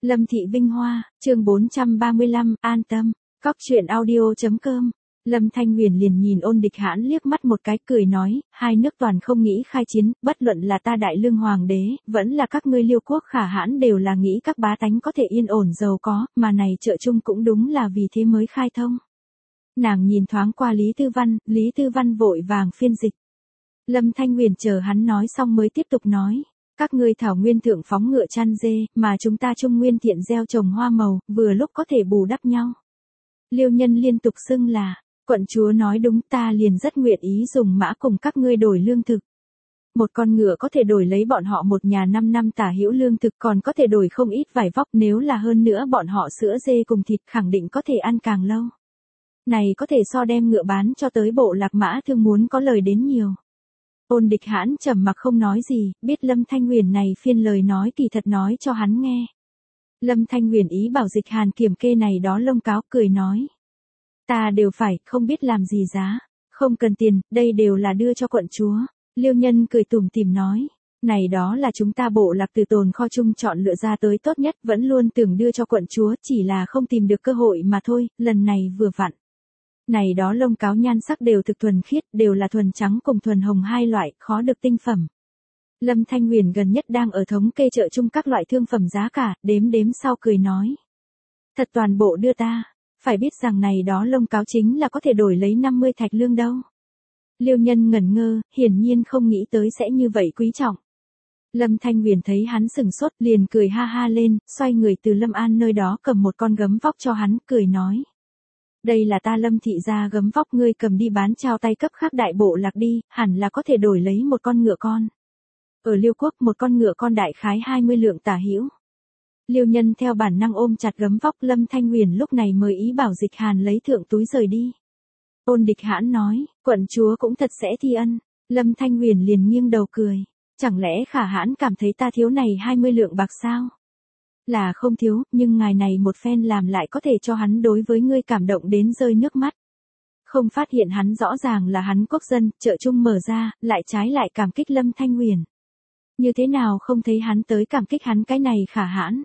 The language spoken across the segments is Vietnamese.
Lâm Thị Vinh Hoa, chương 435, an tâm, cóc truyện audio.com. Lâm Thanh Huyền liền nhìn Ôn Địch Hãn liếc mắt một cái cười nói, hai nước toàn không nghĩ khai chiến, bất luận là ta Đại Lương Hoàng đế, vẫn là các ngươi Liêu quốc Khả Hãn đều là nghĩ các bá tánh có thể yên ổn giàu có, mà này trợ chung cũng đúng là vì thế mới khai thông. Nàng nhìn thoáng qua Lý Tư Văn vội vàng phiên dịch. Lâm Thanh Huyền chờ hắn nói xong mới tiếp tục nói. Các ngươi thảo nguyên thượng phóng ngựa chăn dê, mà chúng ta trung nguyên thiện gieo trồng hoa màu, vừa lúc có thể bù đắp nhau. Liêu nhân liên tục xưng là, quận chúa nói đúng, ta liền rất nguyện ý dùng mã cùng các ngươi đổi lương thực. Một con ngựa có thể đổi lấy bọn họ một nhà 5 năm tả hữu lương thực, còn có thể đổi không ít vải vóc, nếu là hơn nữa bọn họ sữa dê cùng thịt khẳng định có thể ăn càng lâu. Này có thể so đem ngựa bán cho tới bộ lạc mã thương muốn có lời đến nhiều. Ôn Địch Hãn trầm mặc không nói gì, biết Lâm Thanh Huyền này phiên lời nói kỳ thật nói cho hắn nghe. Lâm Thanh Huyền ý bảo Dịch Hàn kiểm kê này đó lông cáo, cười nói. Ta đều phải, không biết làm gì giá, không cần tiền, đây đều là đưa cho quận chúa. Liêu nhân cười tủm tỉm nói. Này đó là chúng ta bộ lạc từ tồn kho chung chọn lựa ra tới tốt nhất, vẫn luôn tưởng đưa cho quận chúa, chỉ là không tìm được cơ hội mà thôi, lần này vừa vặn. Này đó lông cáo nhan sắc đều thực thuần khiết, đều là thuần trắng cùng thuần hồng hai loại, khó được tinh phẩm. Lâm Thanh Huyền gần nhất đang ở thống kê chợ chung các loại thương phẩm giá cả, đếm sau cười nói. Thật toàn bộ đưa ta, phải biết rằng này đó lông cáo chính là có thể đổi lấy 50 thạch lương đâu. Liêu nhân ngẩn ngơ, hiển nhiên không nghĩ tới sẽ như vậy quý trọng. Lâm Thanh Huyền thấy hắn sừng sốt liền cười ha ha lên, xoay người từ Lâm An nơi đó cầm một con gấm vóc cho hắn, cười nói. Đây là ta Lâm thị gia gấm vóc, ngươi cầm đi bán trao tay cấp khác đại bộ lạc đi, hẳn là có thể đổi lấy một con ngựa con. Ở Liêu quốc một con ngựa con đại khái 20 lượng tả hữu. Liêu nhân theo bản năng ôm chặt gấm vóc, Lâm Thanh Huyền lúc này mới ý bảo Dịch Hàn lấy thượng túi rời đi. Ôn Địch Hãn nói, quận chúa cũng thật sẽ thi ân. Lâm Thanh Huyền liền nghiêng đầu cười. Chẳng lẽ Khả Hãn cảm thấy ta thiếu này 20 lượng bạc sao? Là không thiếu, nhưng ngài này một phen làm lại có thể cho hắn đối với ngươi cảm động đến rơi nước mắt. Không phát hiện hắn rõ ràng là hắn quốc dân, chợ chung mở ra, lại trái lại cảm kích Lâm Thanh Huyền. Như thế nào không thấy hắn tới cảm kích hắn cái này Khả Hãn?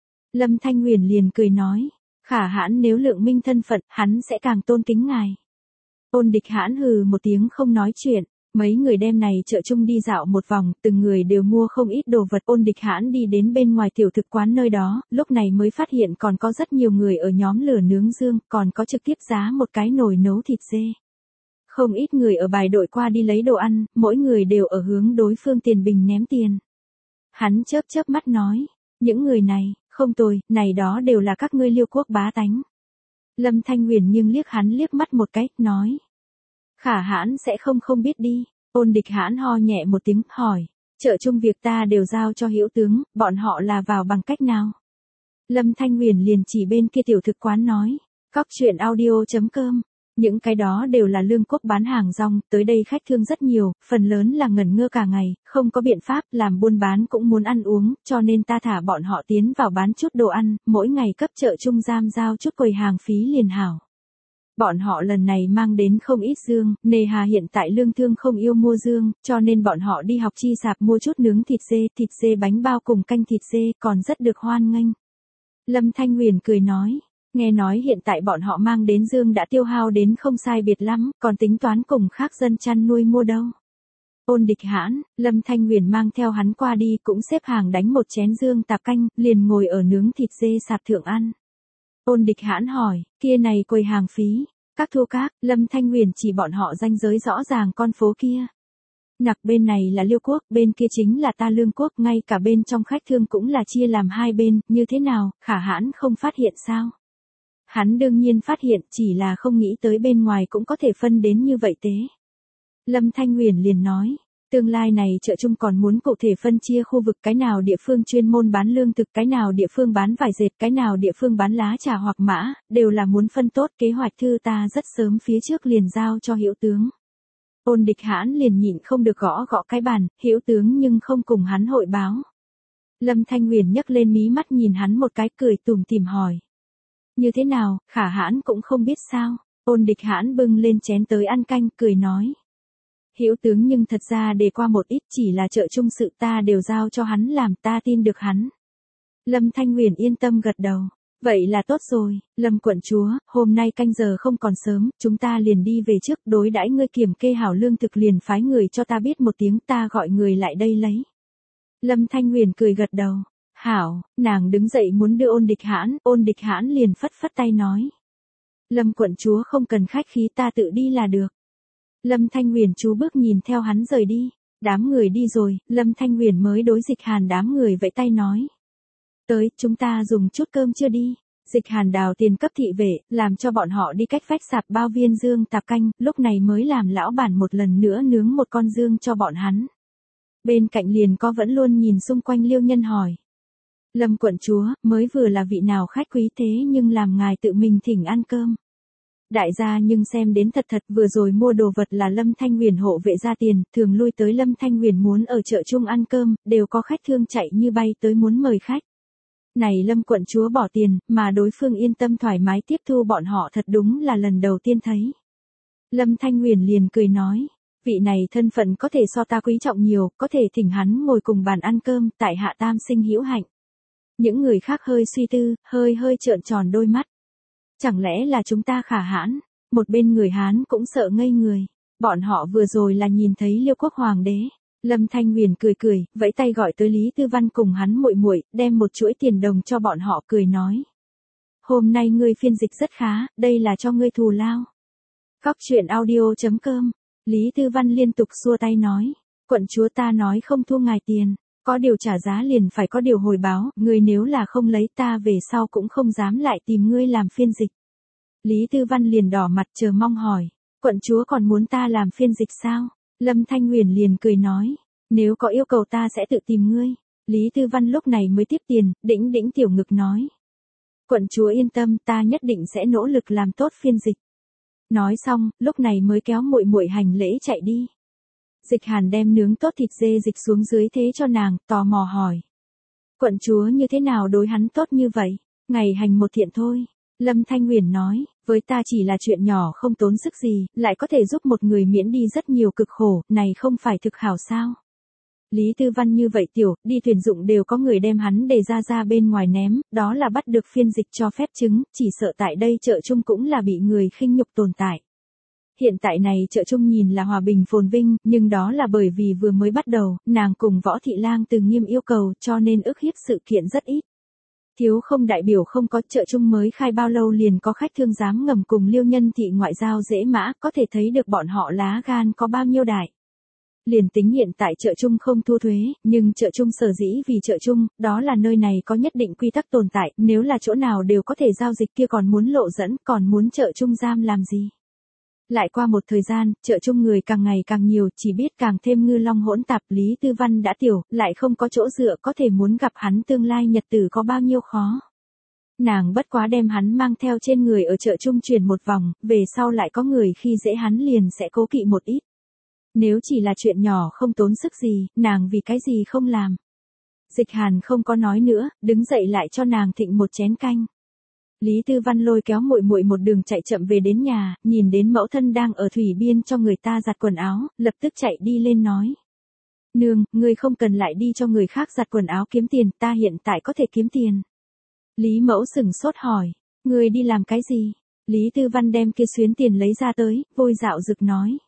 Lâm Thanh Huyền liền cười nói, Khả Hãn nếu lượng minh thân phận, hắn sẽ càng tôn kính ngài. Ôn Địch Hãn hừ một tiếng không nói chuyện. Mấy người đem này chợ chung đi dạo một vòng, từng người đều mua không ít đồ vật. Ôn Địch Hãn đi đến bên ngoài tiểu thực quán nơi đó, lúc này mới phát hiện còn có rất nhiều người ở nhóm lửa nướng dương, còn có trực tiếp giá một cái nồi nấu thịt dê. Không ít người ở bài đội qua đi lấy đồ ăn, mỗi người đều ở hướng đối phương tiền bình ném tiền. Hắn chớp mắt nói, những người này, không tồi, này đó đều là các ngươi Liêu quốc bá tánh. Lâm Thanh Huyền nhưng liếc hắn liếc mắt một cái, nói. Khả Hãn sẽ không biết đi. Ôn Địch Hãn ho nhẹ một tiếng, hỏi. Chợ chung việc ta đều giao cho hữu tướng, bọn họ là vào bằng cách nào? Lâm Thanh Huyền liền chỉ bên kia tiểu thực quán nói. Cóc truyện audio.com. Những cái đó đều là lương quốc bán hàng rong, tới đây khách thương rất nhiều, phần lớn là ngẩn ngơ cả ngày, không có biện pháp, làm buôn bán cũng muốn ăn uống, cho nên ta thả bọn họ tiến vào bán chút đồ ăn, mỗi ngày cấp chợ chung giam giao chút quầy hàng phí liền hảo. Bọn họ lần này mang đến không ít dương, nề hà hiện tại lương thương không yêu mua dương, cho nên bọn họ đi học chi sạp mua chút nướng thịt dê bánh bao cùng canh thịt dê, còn rất được hoan nghênh. Lâm Thanh Huyền cười nói, nghe nói hiện tại bọn họ mang đến dương đã tiêu hao đến không sai biệt lắm, còn tính toán cùng khác dân chăn nuôi mua đâu. Ôn Địch Hãn, Lâm Thanh Huyền mang theo hắn qua đi cũng xếp hàng đánh một chén dương tạp canh, liền ngồi ở nướng thịt dê sạp thượng ăn. Ôn Địch Hãn hỏi, kia này quầy hàng phí, các thu các, Lâm Thanh Huyền chỉ bọn họ ranh giới rõ ràng con phố kia. Nặc bên này là Liêu quốc, bên kia chính là ta Lương quốc, ngay cả bên trong khách thương cũng là chia làm hai bên, như thế nào, Khả Hãn không phát hiện sao? Hắn đương nhiên phát hiện, chỉ là không nghĩ tới bên ngoài cũng có thể phân đến như vậy tế. Lâm Thanh Huyền liền nói. Tương lai này chợ chung còn muốn cụ thể phân chia khu vực, cái nào địa phương chuyên môn bán lương thực, cái nào địa phương bán vải dệt, cái nào địa phương bán lá trà hoặc mã, đều là muốn phân tốt. Kế hoạch thư ta rất sớm phía trước liền giao cho hữu tướng. Ôn Địch Hãn liền nhịn không được gõ cái bàn, hữu tướng nhưng không cùng hắn hội báo. Lâm Thanh Huyền nhấc lên mí mắt nhìn hắn một cái, cười tủm tỉm hỏi. Như thế nào, Khả Hãn cũng không biết sao? Ôn Địch Hãn bưng lên chén tới ăn canh, cười nói. Hữu tướng nhưng thật ra để qua một ít, chỉ là chợ chung sự ta đều giao cho hắn làm, ta tin được hắn. Lâm Thanh Huyền yên tâm gật đầu. Vậy là tốt rồi, Lâm quận chúa, hôm nay canh giờ không còn sớm, chúng ta liền đi về trước, đối đãi ngươi kiểm kê hảo lương thực liền phái người cho ta biết một tiếng, ta gọi người lại đây lấy. Lâm Thanh Huyền cười gật đầu. Hảo, nàng đứng dậy muốn đưa ôn địch hãn liền phất phất tay nói. Lâm quận chúa không cần khách khí, ta tự đi là được. Lâm Thanh Huyền chú bước nhìn theo hắn rời đi. Đám người đi rồi, Lâm Thanh Huyền mới đối Dịch Hàn đám người vẫy tay nói. Tới, chúng ta dùng chút cơm chưa đi. Dịch Hàn đào tiền cấp thị vệ, làm cho bọn họ đi cách vách sạp bao viên dương tạp canh, lúc này mới làm lão bản một lần nữa nướng một con dương cho bọn hắn. Bên cạnh liền có vẫn luôn nhìn xung quanh Liêu Nhân hỏi. Lâm quận chúa, mới vừa là vị nào khách quý thế nhưng làm ngài tự mình thỉnh ăn cơm. Đại gia nhưng xem đến thật vừa rồi mua đồ vật là Lâm Thanh Huyền hộ vệ ra tiền, thường lui tới Lâm Thanh Huyền muốn ở chợ chung ăn cơm, đều có khách thương chạy như bay tới muốn mời khách. Này Lâm quận chúa bỏ tiền, mà đối phương yên tâm thoải mái tiếp thu bọn họ thật đúng là lần đầu tiên thấy. Lâm Thanh Huyền liền cười nói, vị này thân phận có thể so ta quý trọng nhiều, có thể thỉnh hắn ngồi cùng bàn ăn cơm, tại hạ tam sinh hữu hạnh. Những người khác hơi suy tư, hơi trợn tròn đôi mắt. Chẳng lẽ là chúng ta khả hãn? Một bên người Hán cũng sợ ngây người. Bọn họ vừa rồi là nhìn thấy Liêu quốc hoàng đế. Lâm Thanh Huyền cười, vẫy tay gọi tới Lý Tư Văn cùng hắn muội, đem một chuỗi tiền đồng cho bọn họ cười nói. Hôm nay ngươi phiên dịch rất khá, đây là cho ngươi thù lao. Cóc truyện audio.com. Lý Tư Văn liên tục xua tay nói. Quận chúa ta nói không thu ngài tiền. Có điều trả giá liền phải có điều hồi báo, ngươi nếu là không lấy ta về sau cũng không dám lại tìm ngươi làm phiên dịch. Lý Tư Văn liền đỏ mặt chờ mong hỏi, quận chúa còn muốn ta làm phiên dịch sao? Lâm Thanh Huyền liền cười nói, nếu có yêu cầu ta sẽ tự tìm ngươi. Lý Tư Văn lúc này mới tiếp tiền, đĩnh tiểu ngực nói. Quận chúa yên tâm, ta nhất định sẽ nỗ lực làm tốt phiên dịch. Nói xong, lúc này mới kéo muội hành lễ chạy đi. Dịch Hàn đem nướng tốt thịt dê dịch xuống dưới thế cho nàng, tò mò hỏi. Quận chúa như thế nào đối hắn tốt như vậy? Ngày hành một thiện thôi. Lâm Thanh Huyền nói, với ta chỉ là chuyện nhỏ không tốn sức gì, lại có thể giúp một người miễn đi rất nhiều cực khổ, này không phải thực hảo sao? Lý Tư Văn như vậy tiểu, đi tuyển dụng đều có người đem hắn để ra bên ngoài ném, đó là bắt được phiên dịch cho phép chứng, chỉ sợ tại đây chợ chung cũng là bị người khinh nhục tồn tại. Hiện tại này chợ chung nhìn là hòa bình phồn vinh, nhưng đó là bởi vì vừa mới bắt đầu, nàng cùng Võ Thị Lang từ nghiêm yêu cầu cho nên ức hiếp sự kiện rất ít. Thiếu không đại biểu không có, chợ chung mới khai bao lâu liền có khách thương dám ngầm cùng Liêu Nhân thị ngoại giao dễ mã, có thể thấy được bọn họ lá gan có bao nhiêu đại. Liền tính hiện tại chợ chung không thu thuế, nhưng chợ chung sở dĩ vì chợ chung, đó là nơi này có nhất định quy tắc tồn tại, nếu là chỗ nào đều có thể giao dịch kia còn muốn lộ dẫn, còn muốn chợ chung giam làm gì. Lại qua một thời gian, chợ chung người càng ngày càng nhiều, chỉ biết càng thêm ngư long hỗn tạp. Lý Tư Văn đã tiểu, lại không có chỗ dựa, có thể muốn gặp hắn tương lai nhật tử có bao nhiêu khó. Nàng bất quá đem hắn mang theo trên người ở chợ chung chuyển một vòng, về sau lại có người khi dễ hắn liền sẽ cố kỵ một ít. Nếu chỉ là chuyện nhỏ không tốn sức gì, nàng vì cái gì không làm. Dịch Hàn không có nói nữa, đứng dậy lại cho nàng thịnh một chén canh. Lý Tư Văn lôi kéo muội một đường chạy chậm về đến nhà, nhìn đến mẫu thân đang ở thủy biên cho người ta giặt quần áo, lập tức chạy đi lên nói. Nương, ngươi không cần lại đi cho người khác giặt quần áo kiếm tiền, ta hiện tại có thể kiếm tiền. Lý mẫu sửng sốt hỏi, ngươi đi làm cái gì? Lý Tư Văn đem kia xuyến tiền lấy ra tới, vui dạo rực nói.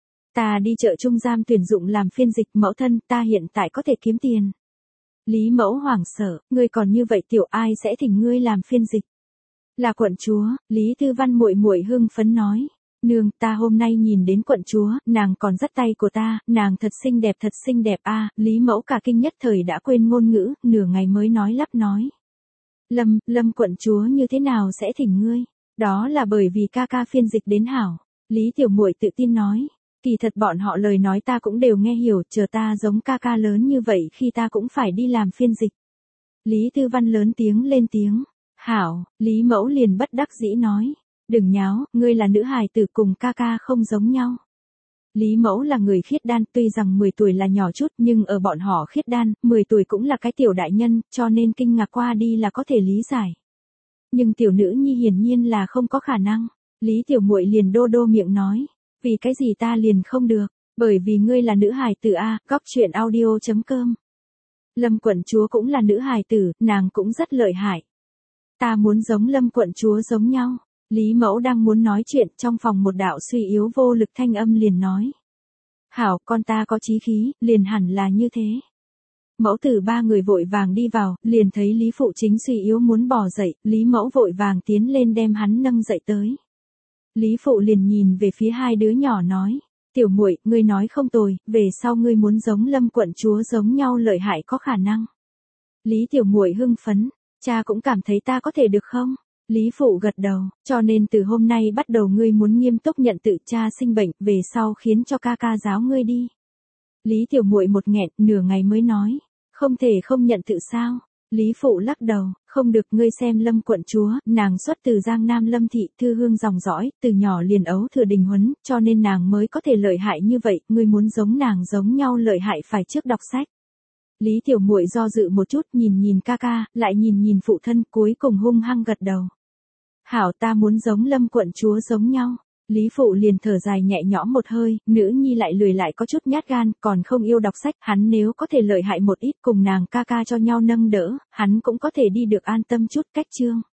Ta đi chợ trung giam tuyển dụng làm phiên dịch, mẫu thân, ta hiện tại có thể kiếm tiền. Lý mẫu hoảng sợ, ngươi còn như vậy tiểu, ai sẽ thỉnh ngươi làm phiên dịch? Là quận chúa. Lý Tư Văn muội hưng phấn nói. Nương, ta hôm nay nhìn đến quận chúa, nàng còn dắt tay của ta, nàng thật xinh đẹp a. Lý mẫu cả kinh nhất thời đã quên ngôn ngữ, nửa ngày mới nói lắp nói. Lâm quận chúa như thế nào sẽ thỉnh ngươi? Đó là bởi vì ca ca phiên dịch đến hảo. Lý tiểu muội tự tin nói. Kỳ thật bọn họ lời nói ta cũng đều nghe hiểu, chờ ta giống ca ca lớn như vậy khi ta cũng phải đi làm phiên dịch. Lý Tư Văn lớn tiếng lên tiếng. Hảo, Lý mẫu liền bất đắc dĩ nói. Đừng nháo, ngươi là nữ hài tử cùng ca ca không giống nhau. Lý mẫu là người khiết đan, tuy rằng 10 tuổi là nhỏ chút nhưng ở bọn họ khiết đan, 10 tuổi cũng là cái tiểu đại nhân, cho nên kinh ngạc qua đi là có thể lý giải. Nhưng tiểu nữ nhi hiển nhiên là không có khả năng. Lý tiểu muội liền đô miệng nói. Vì cái gì ta liền không được, bởi vì ngươi là nữ hài tử a. Cóc truyện audio.com Lâm quận chúa cũng là nữ hài tử, nàng cũng rất lợi hại. Ta muốn giống Lâm quận chúa giống nhau. Lý Mẫu đang muốn nói chuyện, trong phòng một đạo suy yếu vô lực thanh âm liền nói. Hảo, con ta có chí khí, liền hẳn là như thế. Mẫu tử ba người vội vàng đi vào, liền thấy Lý Phụ chính suy yếu muốn bò dậy, Lý Mẫu vội vàng tiến lên đem hắn nâng dậy tới. Lý Phụ liền nhìn về phía hai đứa nhỏ nói, tiểu muội, ngươi nói không tồi, về sau ngươi muốn giống Lâm quận chúa giống nhau lợi hại có khả năng. Lý tiểu muội hưng phấn, cha cũng cảm thấy ta có thể được không? Lý Phụ gật đầu, cho nên từ hôm nay bắt đầu ngươi muốn nghiêm túc nhận tự cha sinh bệnh, về sau khiến cho ca ca giáo ngươi đi. Lý tiểu muội một nghẹn, nửa ngày mới nói, không thể không nhận tự sao? Lý Phụ lắc đầu, không được, ngươi xem Lâm quận chúa, nàng xuất từ Giang Nam Lâm thị, thư hương dòng dõi, từ nhỏ liền ấu thừa đình huấn, cho nên nàng mới có thể lợi hại như vậy, ngươi muốn giống nàng giống nhau lợi hại phải trước đọc sách. Lý tiểu muội do dự một chút, nhìn nhìn ca ca, lại nhìn nhìn phụ thân, cuối cùng hung hăng gật đầu. Hảo, ta muốn giống Lâm quận chúa giống nhau. Lý Phụ liền thở dài nhẹ nhõm một hơi, nữ nhi lại lười lại có chút nhát gan, còn không yêu đọc sách, hắn nếu có thể lợi hại một ít cùng nàng ca ca cho nhau nâng đỡ, hắn cũng có thể đi được an tâm chút. Cách chương